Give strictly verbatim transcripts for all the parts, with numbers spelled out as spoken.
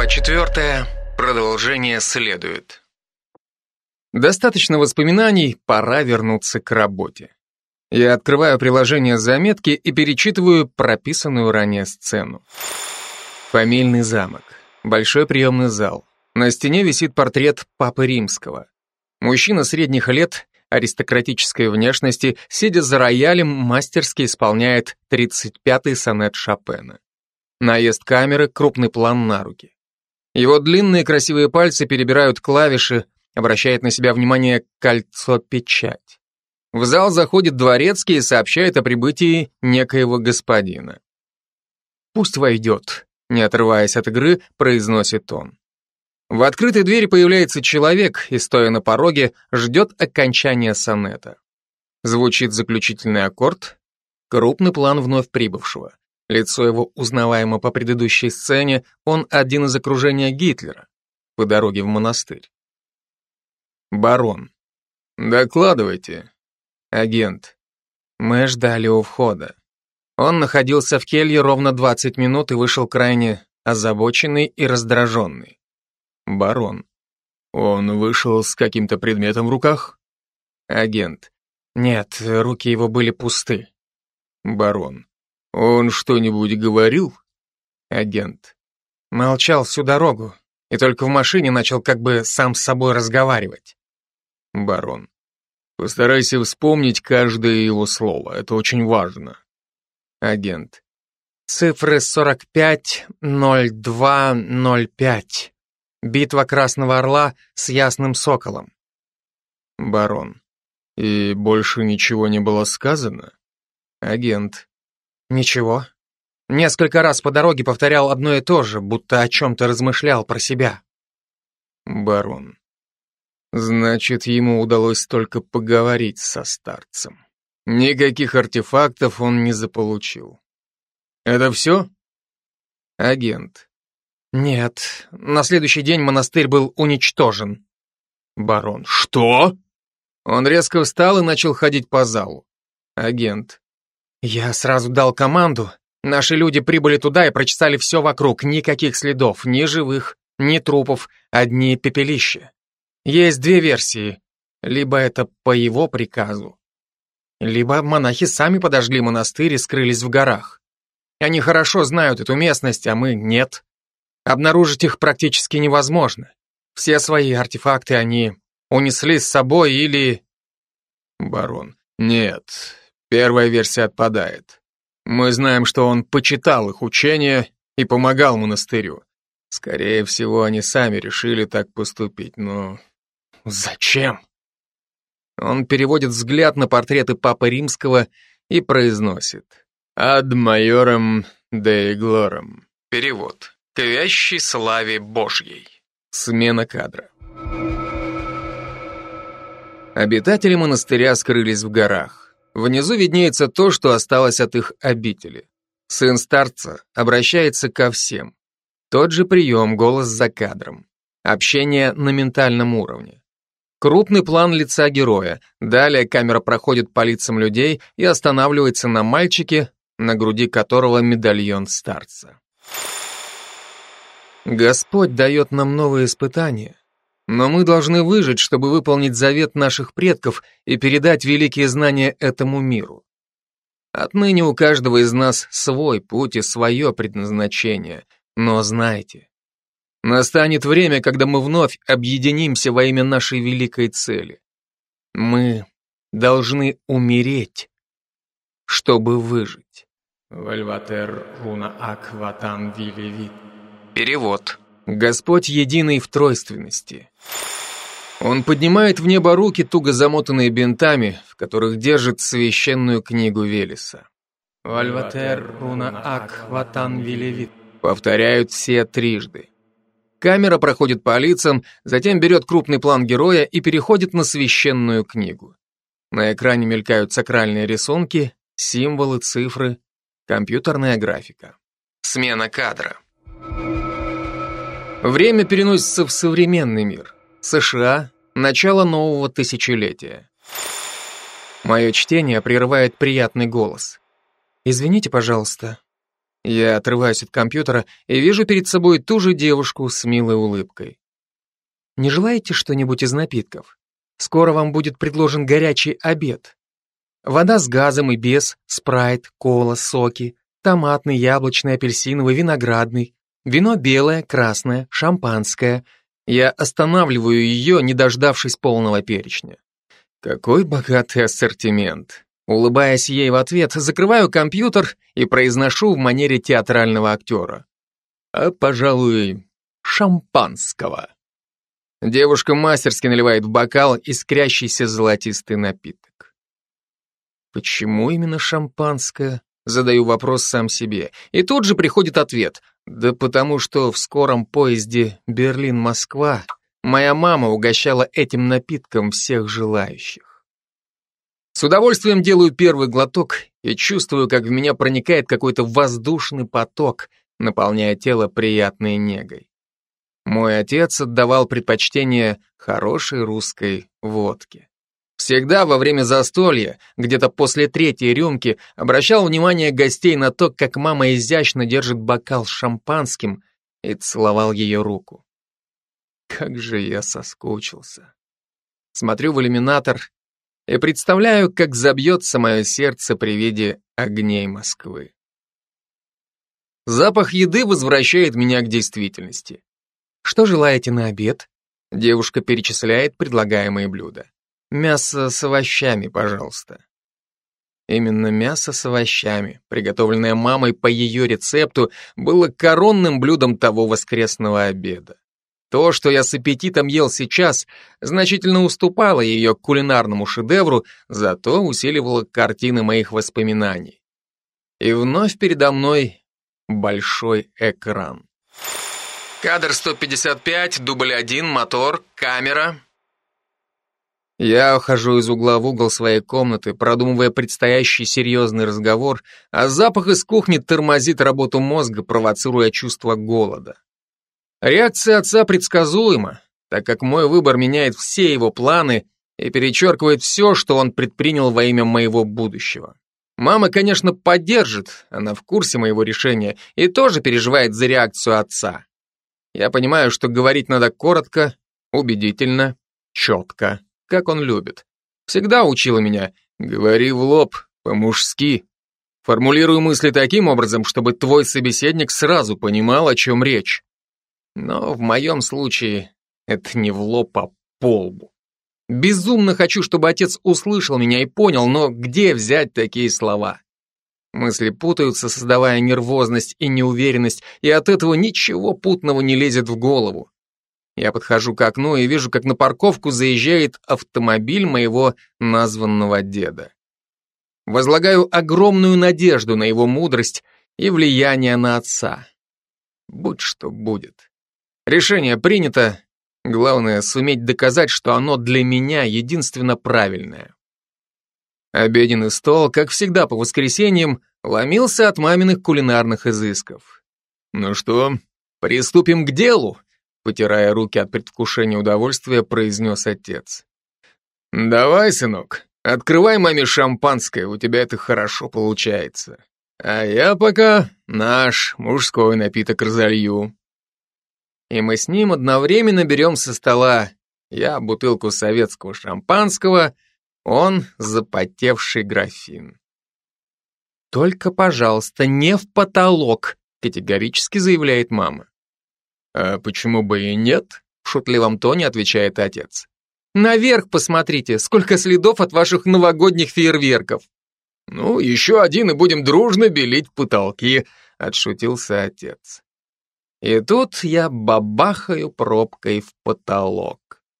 Глава четвертая. Продолжение следует. Достаточно воспоминаний, пора вернуться к работе. Я открываю приложение заметки и перечитываю прописанную ранее сцену. Фамильный замок. Большой приемный зал. На стене висит портрет Папы Римского. Мужчина средних лет, аристократической внешности, сидя за роялем, мастерски исполняет тридцать пятый сонет Шопена. Наезд камеры, крупный план на руки. Его длинные красивые пальцы перебирают клавиши, обращает на себя внимание кольцо-печать. В зал заходит дворецкий и сообщает о прибытии некоего господина. «Пусть войдет», — не отрываясь от игры, произносит он. В открытой двери появляется человек и, стоя на пороге, ждет окончания сонета. Звучит заключительный аккорд, крупный план вновь прибывшего. Лицо его узнаваемо по предыдущей сцене, он один из окружения Гитлера по дороге в монастырь. Барон. Докладывайте. Агент. Мы ждали у входа. Он находился в келье ровно двадцать минут и вышел крайне озабоченный и раздраженный. Барон. Он вышел с каким-то предметом в руках? Агент. Нет, руки его были пусты. Барон. Он что-нибудь говорил? Агент. Молчал всю дорогу и только в машине начал как бы сам с собой разговаривать. Барон. Постарайся вспомнить каждое его слово, это очень важно. Агент. Цифры сорок пять ноль два ноль пять. Битва Красного Орла с Ясным Соколом. Барон. И больше ничего не было сказано? Агент. Ничего. Несколько раз по дороге повторял одно и то же, будто о чем-то размышлял про себя. Барон. Значит, ему удалось только поговорить со старцем. Никаких артефактов он не заполучил. Это все? Агент. Нет, на следующий день монастырь был уничтожен. Барон. Что? Он резко встал и начал ходить по залу. Агент. Я сразу дал команду. Наши люди прибыли туда и прочесали все вокруг. Никаких следов, ни живых, ни трупов, одни пепелища. Есть две версии. Либо это по его приказу, либо монахи сами подожгли монастырь и скрылись в горах. Они хорошо знают эту местность, а мы нет. Обнаружить их практически невозможно. Все свои артефакты они унесли с собой или... Барон. Нет, первая версия отпадает. Мы знаем, что он почитал их учения и помогал монастырю. Скорее всего, они сами решили так поступить, но... Зачем? Он переводит взгляд на портреты Папы Римского и произносит «Ad majorem Dei gloriam». Перевод. К вящей славе Божьей. Смена кадра. Обитатели монастыря скрылись в горах. Внизу виднеется то, что осталось от их обители. Сын старца обращается ко всем. Тот же прием, голос за кадром. Общение на ментальном уровне. Крупный план лица героя. Далее камера проходит по лицам людей и останавливается на мальчике, на груди которого медальон старца. Господь дает нам новые испытания, но мы должны выжить, чтобы выполнить завет наших предков и передать великие знания этому миру. Отныне у каждого из нас свой путь и свое предназначение, но знайте, настанет время, когда мы вновь объединимся во имя нашей великой цели. Мы должны умереть, чтобы выжить. Перевод. Господь единый в тройственности. Он поднимает в небо руки, туго замотанные бинтами, в которых держит священную книгу Велеса. Повторяют все трижды. Камера проходит по лицам, затем берет крупный план героя и переходит на священную книгу. На экране мелькают сакральные рисунки, символы, цифры, компьютерная графика. Смена кадра. Время переносится в современный мир. США, начало нового тысячелетия. Мое чтение прерывает приятный голос. «Извините, пожалуйста». Я отрываюсь от компьютера и вижу перед собой ту же девушку с милой улыбкой. Не желаете что-нибудь из напитков? Скоро вам будет предложен горячий обед. Вода с газом и без, спрайт, кола, соки, томатный, яблочный, апельсиновый, виноградный, вино белое, красное, шампанское. Я останавливаю ее, не дождавшись полного перечня. Какой богатый ассортимент. Улыбаясь ей в ответ, закрываю компьютер и произношу в манере театрального актера. А, пожалуй, шампанского. Девушка мастерски наливает в бокал искрящийся золотистый напиток. Почему именно шампанское? Задаю вопрос сам себе. И тут же приходит ответ. Да потому что в скором поезде Берлин-Москва моя мама угощала этим напитком всех желающих. С удовольствием делаю первый глоток и чувствую, как в меня проникает какой-то воздушный поток, наполняя тело приятной негой. Мой отец отдавал предпочтение хорошей русской водке. Всегда во время застолья, где-то после третьей рюмки, обращал внимание гостей на то, как мама изящно держит бокал с шампанским, и целовал ее руку. Как же я соскучился. Смотрю в иллюминатор и представляю, как забьется мое сердце при виде огней Москвы. Запах еды возвращает меня к действительности. Что желаете на обед? Девушка перечисляет предлагаемые блюда. Мясо с овощами, пожалуйста. Именно мясо с овощами, приготовленное мамой по ее рецепту, было коронным блюдом того воскресного обеда. То, что я с аппетитом ел сейчас, значительно уступало ее кулинарному шедевру, зато усиливало картины моих воспоминаний. И вновь передо мной большой экран. Кадр сто пятьдесят пять, дубль один, мотор, камера. Я ухожу из угла в угол своей комнаты, продумывая предстоящий серьезный разговор, а запах из кухни тормозит работу мозга, провоцируя чувство голода. Реакция отца предсказуема, так как мой выбор меняет все его планы и перечеркивает все, что он предпринял во имя моего будущего. Мама, конечно, поддержит, она в курсе моего решения и тоже переживает за реакцию отца. Я понимаю, что говорить надо коротко, убедительно, четко, как он любит. Всегда учила меня: говори в лоб, по-мужски. Формулируй мысли таким образом, чтобы твой собеседник сразу понимал, о чем речь. Но в моем случае это не в лоб, а по лбу. Безумно хочу, чтобы отец услышал меня и понял, но где взять такие слова? Мысли путаются, создавая нервозность и неуверенность, и от этого ничего путного не лезет в голову. Я подхожу к окну и вижу, как на парковку заезжает автомобиль моего названного деда. Возлагаю огромную надежду на его мудрость и влияние на отца. Будь что будет. Решение принято. Главное, суметь доказать, что оно для меня единственно правильное. Обеденный стол, как всегда по воскресеньям, ломился от маминых кулинарных изысков. «Ну что, приступим к делу?» Потирая руки от предвкушения удовольствия, произнес отец. «Давай, сынок, открывай маме шампанское, у тебя это хорошо получается. А я пока наш мужской напиток разолью». И мы с ним одновременно берем со стола: я бутылку советского шампанского, он запотевший графин. «Только, пожалуйста, не в потолок», категорически заявляет мама. «А почему бы и нет?» в шутливом тоне отвечает отец. «Наверх посмотрите, сколько следов от ваших новогодних фейерверков». «Ну, еще один, и будем дружно белить потолки», отшутился отец. И тут я бабахаю пробкой в потолок.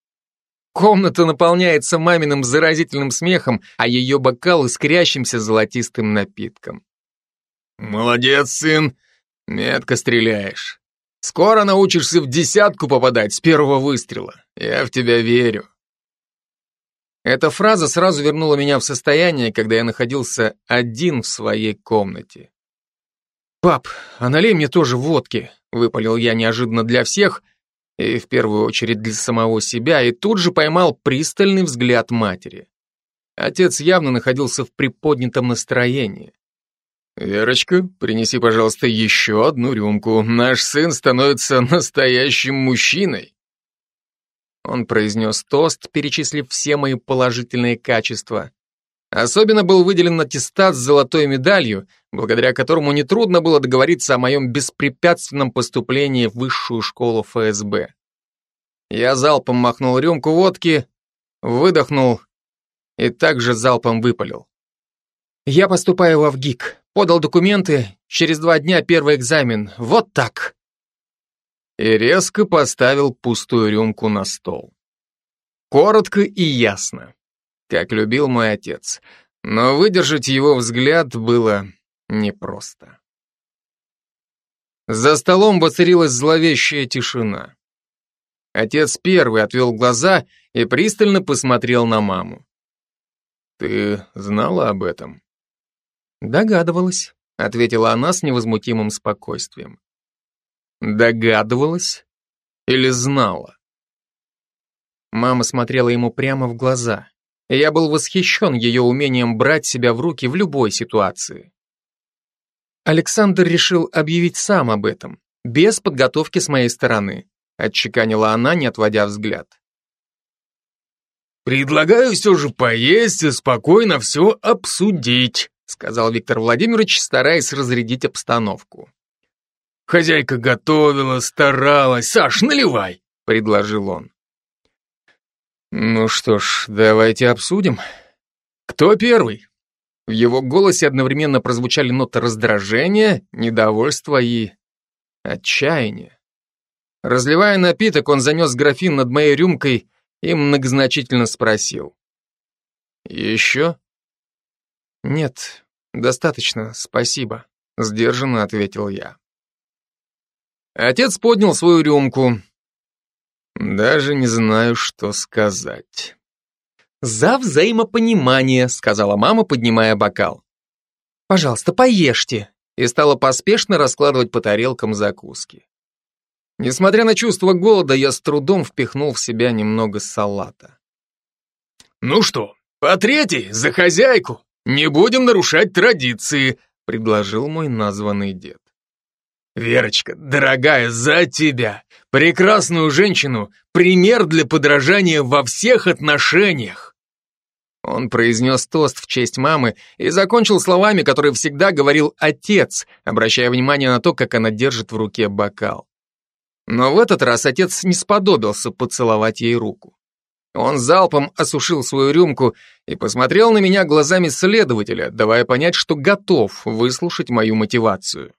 Комната наполняется маминым заразительным смехом, а ее бокал искрящимся золотистым напитком. «Молодец, сын, метко стреляешь. Скоро научишься в десятку попадать с первого выстрела. Я в тебя верю». Эта фраза сразу вернула меня в состояние, когда я находился один в своей комнате. «Пап, а налей мне тоже водки», — выпалил я неожиданно для всех, и в первую очередь для самого себя, и тут же поймал пристальный взгляд матери. Отец явно находился в приподнятом настроении. Верочка, принеси, пожалуйста, еще одну рюмку. Наш сын становится настоящим мужчиной. Он произнес тост, перечислив все мои положительные качества. Особенно был выделен аттестат с золотой медалью, благодаря которому нетрудно было договориться о моем беспрепятственном поступлении в высшую школу эф эс бэ. Я залпом махнул рюмку водки, выдохнул и также залпом выпалил. Я поступаю в ВГИК, подал документы, через два дня первый экзамен, вот так. И резко поставил пустую рюмку на стол. Коротко и ясно, как любил мой отец, но выдержать его взгляд было непросто. За столом воцарилась зловещая тишина. Отец первый отвел глаза и пристально посмотрел на маму. «Ты знала об этом?» «Догадывалась», — ответила она с невозмутимым спокойствием. «Догадывалась или знала?» Мама смотрела ему прямо в глаза, и я был восхищен ее умением брать себя в руки в любой ситуации. Александр решил объявить сам об этом, без подготовки с моей стороны, отчеканила она, не отводя взгляд. «Предлагаю все же поесть и спокойно все обсудить», сказал Виктор Владимирович, стараясь разрядить обстановку. «Хозяйка готовила, старалась. Саш, наливай», предложил он. «Ну что ж, давайте обсудим. Кто первый?» В его голосе одновременно прозвучали ноты раздражения, недовольства и отчаяния. Разливая напиток, он занес графин над моей рюмкой и многозначительно спросил. «Еще?» «Нет, достаточно, спасибо», — сдержанно ответил я. Отец поднял свою рюмку. Даже не знаю, что сказать. «За взаимопонимание», — сказала мама, поднимая бокал. «Пожалуйста, поешьте», и стала поспешно раскладывать по тарелкам закуски. Несмотря на чувство голода, я с трудом впихнул в себя немного салата. «Ну что, по третьей, за хозяйку! Не будем нарушать традиции», предложил мой названный дед. «Верочка, дорогая, за тебя! Прекрасную женщину, пример для подражания во всех отношениях!» Он произнес тост в честь мамы и закончил словами, которые всегда говорил отец, обращая внимание на то, как она держит в руке бокал. Но в этот раз отец не сподобился поцеловать ей руку. Он залпом осушил свою рюмку и посмотрел на меня глазами следователя, давая понять, что готов выслушать мою мотивацию.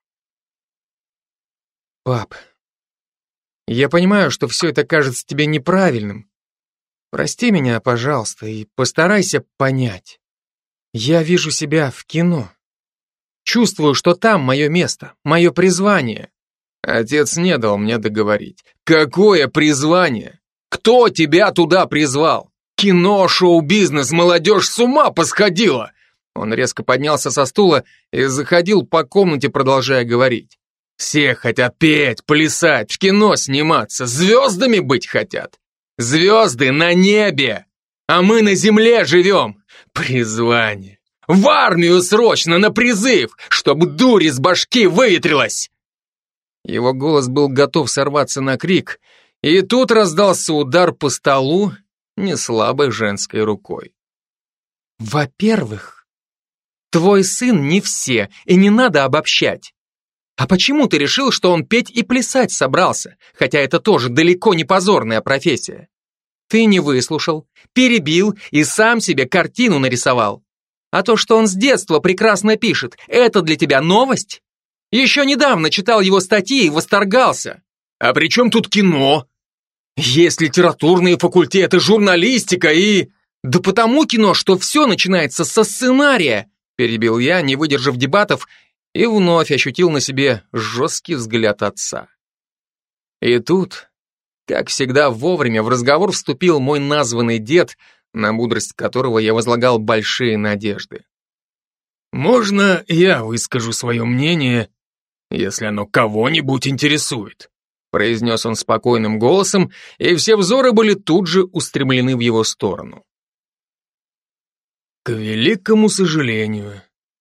«Пап, я понимаю, что все это кажется тебе неправильным. Прости меня, пожалуйста, и постарайся понять. Я вижу себя в кино. Чувствую, что там мое место, мое призвание». Отец не дал мне договорить. «Какое призвание? Кто тебя туда призвал? Кино, шоу-бизнес, молодежь с ума посходила!» Он резко поднялся со стула и заходил по комнате, продолжая говорить. «Все хотят петь, плясать, в кино сниматься, звездами быть хотят. Звезды на небе, а мы на земле живем. Призвание. В армию срочно, на призыв, чтобы дурь из башки выветрилась!» Его голос был готов сорваться на крик, и тут раздался удар по столу неслабой женской рукой. «Во-первых, твой сын не все, и не надо обобщать. А почему ты решил, что он петь и плясать собрался, хотя это тоже далеко не позорная профессия? Ты не выслушал, перебил и сам себе картину нарисовал. А то, что он с детства прекрасно пишет, это для тебя новость? Еще недавно читал его статьи и восторгался. А при чем тут кино? Есть литературные факультеты, журналистика и... Да потому кино, что все начинается со сценария, перебил я, не выдержав дебатов, и вновь ощутил на себе жесткий взгляд отца. И тут, как всегда вовремя, в разговор вступил мой названный дед, на мудрость которого я возлагал большие надежды. «Можно я выскажу свое мнение, если оно кого-нибудь интересует?» произнес он спокойным голосом, и все взоры были тут же устремлены в его сторону. «К великому сожалению,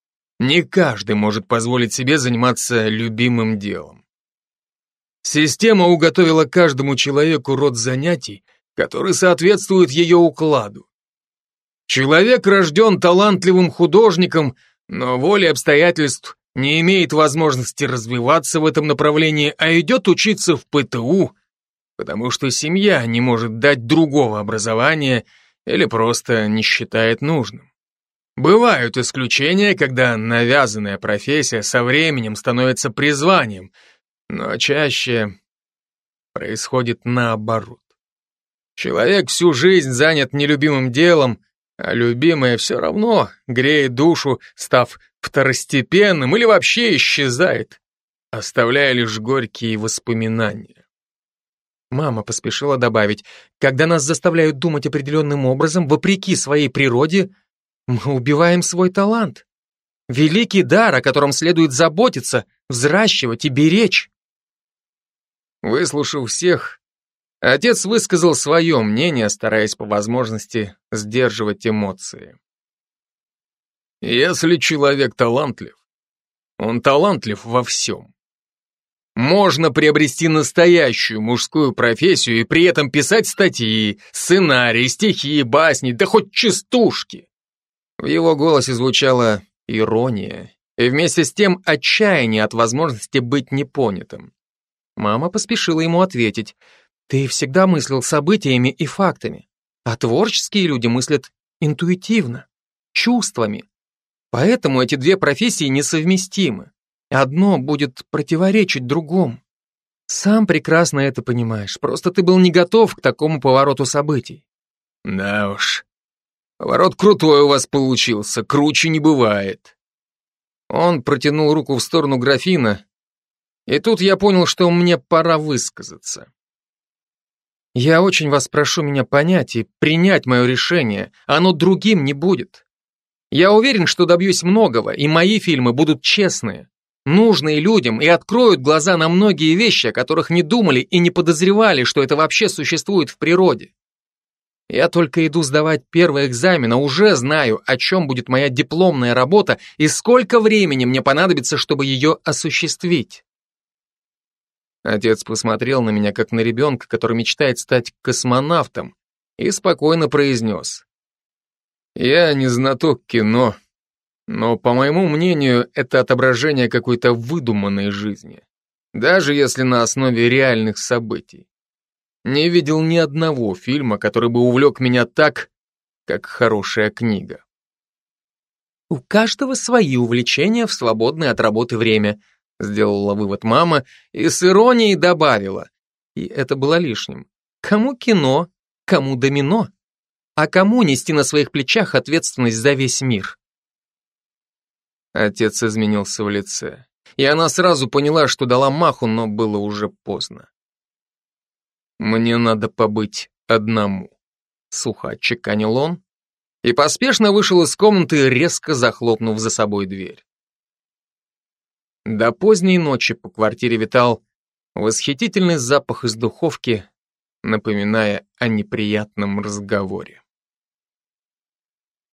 Не каждый может позволить себе заниматься любимым делом. Система уготовила каждому человеку род занятий, который соответствует ее укладу. Человек рожден талантливым художником, но волей обстоятельств не имеет возможности развиваться в этом направлении, а идет учиться в ПТУ, потому что семья не может дать другого образования или просто не считает нужным. Бывают исключения, когда навязанная профессия со временем становится призванием, но чаще происходит наоборот. Человек всю жизнь занят нелюбимым делом, а любимое все равно греет душу, став второстепенным или вообще исчезает, оставляя лишь горькие воспоминания. Мама поспешила добавить, когда нас заставляют думать определенным образом, вопреки своей природе, мы убиваем свой талант. Великий дар, о котором следует заботиться, взращивать и беречь. Выслушав всех, отец высказал свое мнение, стараясь по возможности сдерживать эмоции. Если человек талантлив, он талантлив во всем. Можно приобрести настоящую мужскую профессию и при этом писать статьи, сценарии, стихи, басни, да хоть частушки. В его голосе звучала ирония и вместе с тем отчаяние от возможности быть непонятым. Мама поспешила ему ответить: «Ты всегда мыслил событиями и фактами, а творческие люди мыслят интуитивно, чувствами. Поэтому эти две профессии несовместимы. Одно будет противоречить другому. Сам прекрасно это понимаешь, просто ты был не готов к такому повороту событий». Да уж, поворот крутой у вас получился, круче не бывает. Он протянул руку в сторону графина, и тут я понял, что мне пора высказаться. Я очень вас прошу меня понять и принять мое решение, оно другим не будет. Я уверен, что добьюсь многого, и мои фильмы будут честные, нужные людям и откроют глаза на многие вещи, о которых не думали и не подозревали, что это вообще существует в природе. Я только иду сдавать первый экзамен, а уже знаю, о чем будет моя дипломная работа и сколько времени мне понадобится, чтобы ее осуществить. Отец посмотрел на меня, как на ребенка, который мечтает стать космонавтом, и спокойно произнес: «Я не знаток кино, но, по моему мнению, это отображение какой-то выдуманной жизни, даже если на основе реальных событий. Не видел ни одного фильма, который бы увлек меня так, как хорошая книга». «У каждого свои увлечения в свободное от работы время», сделала вывод мама и с иронией добавила, и это было лишним: кому кино, кому домино, а кому нести на своих плечах ответственность за весь мир. Отец изменился в лице, и она сразу поняла, что дала маху, но было уже поздно. «Мне надо побыть одному», — сухо отчеканил он и поспешно вышел из комнаты, резко захлопнув за собой дверь. До поздней ночи по квартире витал восхитительный запах из духовки, напоминая о неприятном разговоре.